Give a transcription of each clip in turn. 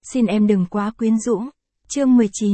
Xin em đừng quá quyến rũ. Chương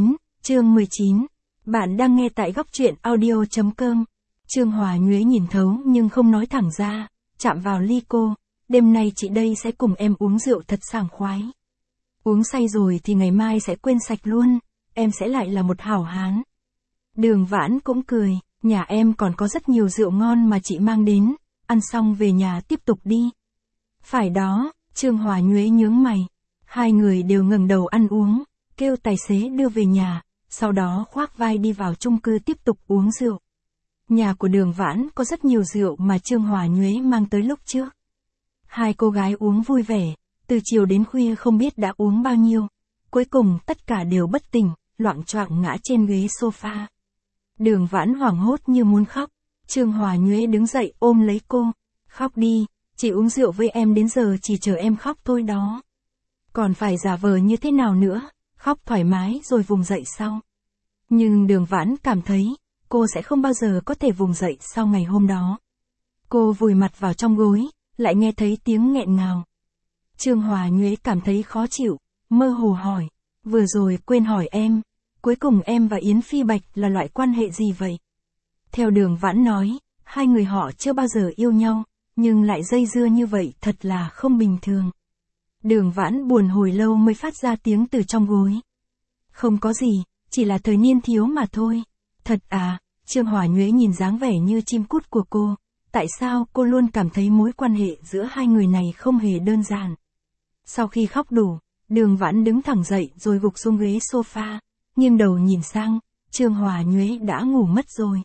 19. Bạn đang nghe tại góc truyện audio.com. Trương Hòa nhuế nhìn thấu nhưng không nói thẳng ra, chạm vào ly cô. Đêm nay chị đây sẽ cùng em uống rượu thật sảng khoái. Uống say rồi thì ngày mai sẽ quên sạch luôn, em sẽ lại là một hảo hán. Đường Vãn cũng cười, nhà em còn có rất nhiều rượu ngon mà chị mang đến, ăn xong về nhà tiếp tục đi. Phải đó, Trương Hòa nhuế nhướng mày. Hai người đều ngẩng đầu ăn uống, kêu tài xế đưa về nhà, sau đó khoác vai đi vào chung cư tiếp tục uống rượu. Nhà của Đường Vãn có rất nhiều rượu mà Trương Hòa nhuế mang tới lúc trước. Hai cô gái uống vui vẻ, từ chiều đến khuya không biết đã uống bao nhiêu. Cuối cùng tất cả đều bất tỉnh, loạng choạng ngã trên ghế sofa. Đường Vãn hoảng hốt như muốn khóc. Trương Hòa nhuế đứng dậy ôm lấy cô. Khóc đi, chị uống rượu với em đến giờ chỉ chờ em khóc thôi đó. Còn phải giả vờ như thế nào nữa, khóc thoải mái rồi vùng dậy sau. Nhưng Đường Vãn cảm thấy, cô sẽ không bao giờ có thể vùng dậy sau ngày hôm đó. Cô vùi mặt vào trong gối, lại nghe thấy tiếng nghẹn ngào. Trương Hòa nhuế cảm thấy khó chịu, mơ hồ hỏi, vừa rồi quên hỏi em, cuối cùng em và Yến Phi Bạch là loại quan hệ gì vậy? Theo Đường Vãn nói, hai người họ chưa bao giờ yêu nhau, nhưng lại dây dưa như vậy thật là không bình thường. Đường Vãn buồn hồi lâu mới phát ra tiếng từ trong gối. Không có gì, chỉ là thời niên thiếu mà thôi. Thật à, Trương Hòa nhuế nhìn dáng vẻ như chim cút của cô. Tại sao cô luôn cảm thấy mối quan hệ giữa hai người này không hề đơn giản. Sau khi khóc đủ, Đường Vãn đứng thẳng dậy rồi gục xuống ghế sofa, nghiêng đầu nhìn sang, Trương Hòa nhuế đã ngủ mất rồi.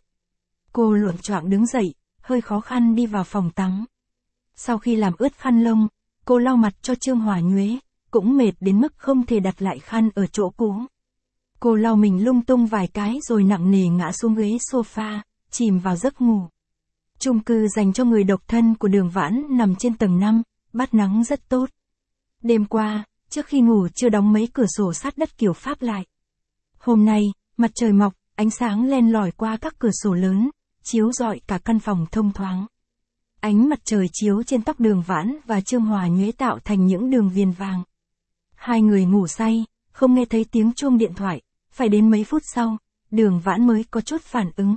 Cô luộm choạng đứng dậy, hơi khó khăn đi vào phòng tắm. Sau khi làm ướt khăn lông, cô lau mặt cho Trương Hòa nhuế, cũng mệt đến mức không thể đặt lại khăn ở chỗ cũ. Cô lau mình lung tung vài cái rồi nặng nề ngã xuống ghế sofa, chìm vào giấc ngủ. Chung cư dành cho người độc thân của Đường Vãn nằm trên tầng 5, bắt nắng rất tốt. Đêm qua, trước khi ngủ chưa đóng mấy cửa sổ sát đất kiểu Pháp lại. Hôm nay, mặt trời mọc, ánh sáng len lỏi qua các cửa sổ lớn, chiếu rọi cả căn phòng thông thoáng. Ánh mặt trời chiếu trên tóc Đường Vãn và Trương Hòa nhuế tạo thành những đường viền vàng. Hai người ngủ say, không nghe thấy tiếng chuông điện thoại, phải đến mấy phút sau, Đường Vãn mới có chút phản ứng.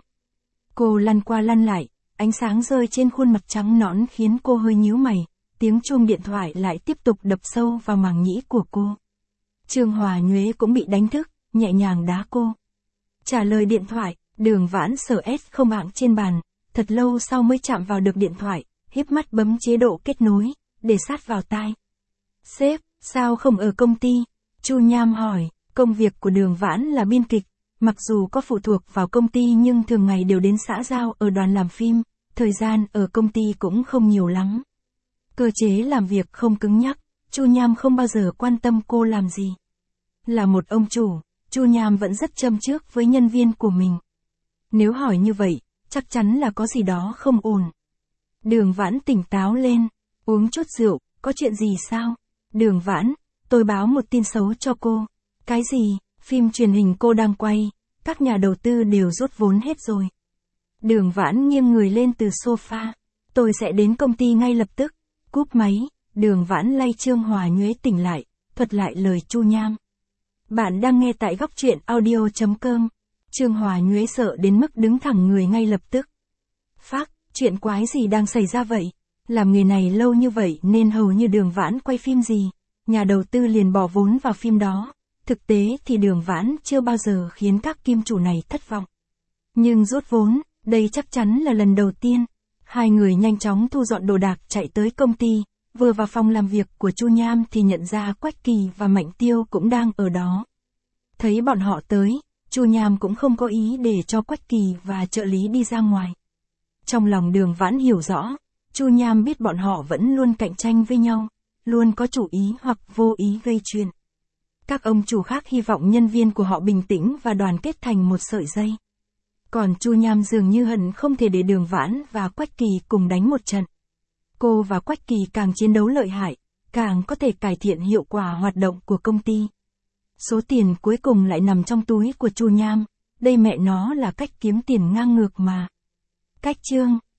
Cô lăn qua lăn lại, ánh sáng rơi trên khuôn mặt trắng nõn khiến cô hơi nhíu mày, tiếng chuông điện thoại lại tiếp tục đập sâu vào màng nhĩ của cô. Trương Hòa nhuế cũng bị đánh thức, nhẹ nhàng đá cô. Trả lời điện thoại, Đường Vãn sờ không ạng trên bàn, thật lâu sau mới chạm vào được điện thoại, híp mắt bấm chế độ kết nối, để sát vào tai. Sếp, sao không ở công ty? Chu Nham hỏi, công việc của Đường Vãn là biên kịch, mặc dù có phụ thuộc vào công ty nhưng thường ngày đều đến xã giao ở đoàn làm phim, thời gian ở công ty cũng không nhiều lắm. Cơ chế làm việc không cứng nhắc, Chu Nham không bao giờ quan tâm cô làm gì. Là một ông chủ, Chu Nham vẫn rất châm chước với nhân viên của mình. Nếu hỏi như vậy, chắc chắn là có gì đó không ổn. Đường Vãn tỉnh táo lên, uống chút rượu, có chuyện gì sao? Đường Vãn, tôi báo một tin xấu cho cô. Cái gì? Phim truyền hình cô đang quay, các nhà đầu tư đều rút vốn hết rồi. Đường Vãn nghiêng người lên từ sofa. Tôi sẽ đến công ty ngay lập tức. Cúp máy, Đường Vãn lay Trương Hòa nhuế tỉnh lại, thuật lại lời Chu Nham. Bạn đang nghe tại góc truyện audio.com. Trương Hòa nhuế sợ đến mức đứng thẳng người ngay lập tức. Phác, chuyện quái gì đang xảy ra vậy? Làm nghề này lâu như vậy nên hầu như Đường Vãn quay phim gì, nhà đầu tư liền bỏ vốn vào phim đó. Thực tế thì Đường Vãn chưa bao giờ khiến các kim chủ này thất vọng. Nhưng rút vốn, đây chắc chắn là lần đầu tiên. Hai người nhanh chóng thu dọn đồ đạc chạy tới công ty, vừa vào phòng làm việc của Chu Nham thì nhận ra Quách Kỳ và Mạnh Tiêu cũng đang ở đó. Thấy bọn họ tới, Chu Nham cũng không có ý để cho Quách Kỳ và trợ lý đi ra ngoài. Trong lòng Đường Vãn hiểu rõ, Chu Nham biết bọn họ vẫn luôn cạnh tranh với nhau, luôn có chủ ý hoặc vô ý gây chuyện. Các ông chủ khác hy vọng nhân viên của họ bình tĩnh và đoàn kết thành một sợi dây. Còn Chu Nham dường như hận không thể để Đường Vãn và Quách Kỳ cùng đánh một trận. Cô và Quách Kỳ càng chiến đấu lợi hại, càng có thể cải thiện hiệu quả hoạt động của công ty. Số tiền cuối cùng lại nằm trong túi của Chu Nham, đây mẹ nó là cách kiếm tiền ngang ngược mà. Cách chương